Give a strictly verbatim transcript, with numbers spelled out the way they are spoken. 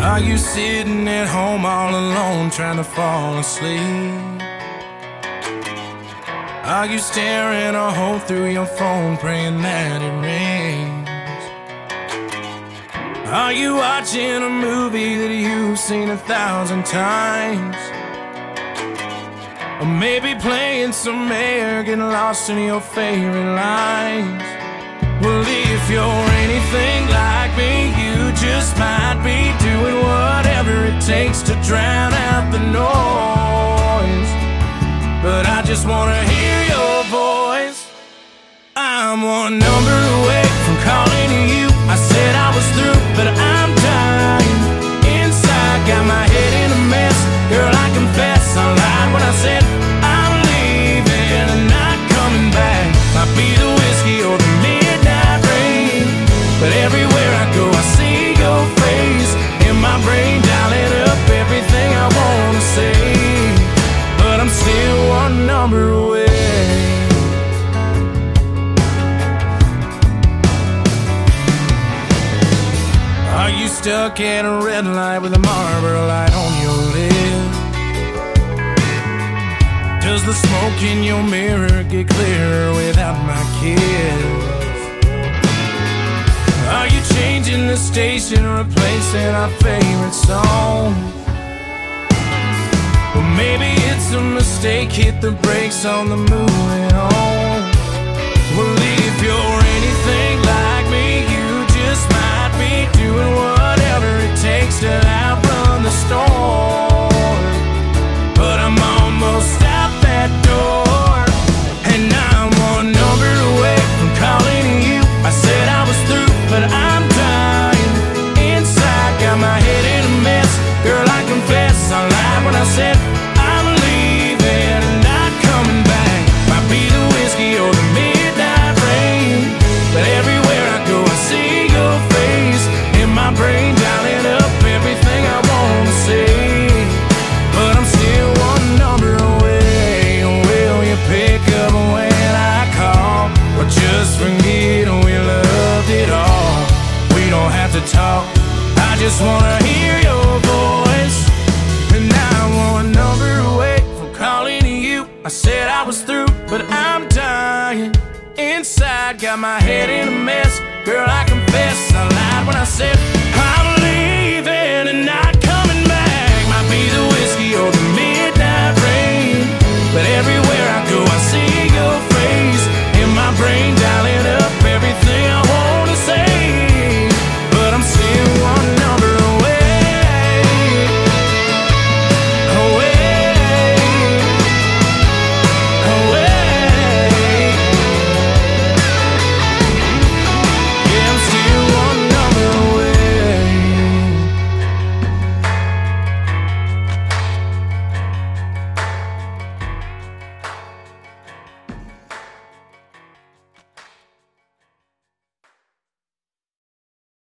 Are you sitting at home all alone trying to fall asleep? Are you staring a hole through your phone praying that it rains? Are you watching a movie that you've seen a thousand times? Or maybe playing some air, getting lost in your favorite lines? Well, if you're anything like me, you just might be doing whatever it takes to drown out the noise. But I just wanna hear your voice. I'm one number away from calling you. I said I was through, but I'm dying inside, got my head in a mess. Girl, I confess I lied when I said I'm leaving and not coming back. Might be the whiskey or the midnight rain, but everywhere I go I see your face in my brain, dialing up everything I wanna say. But I'm still one number away. Are you stuck at a red light with a Marlboro light on your lip? Does the smoke in your mirror get clearer without my kiss? Are you changing the station, replacing our favorite song? Well, maybe it's a mistake, hit the brakes on the moving on. Well, if you're anything like me, you just might be doing whatever it takes to outrun the storm. But I'm almost out that door, and I'm one number away from calling you. I said I was through, but I'm dying inside, got my head in a mess. Girl, I confess I lied when I said I'm leaving and not coming back. Might be the whiskey or the midnight rain, but everywhere I go I see your face in my brain, dialing up everything I wanna say. But I'm still one number away. Will you pick up when I call, or just forget we loved it all? We don't have to talk, I just wanna hear your voice. And now I'm one number away from calling you. I said I was through, but I'm dying inside, got my head in a mess. Girl, I confess I lied when I said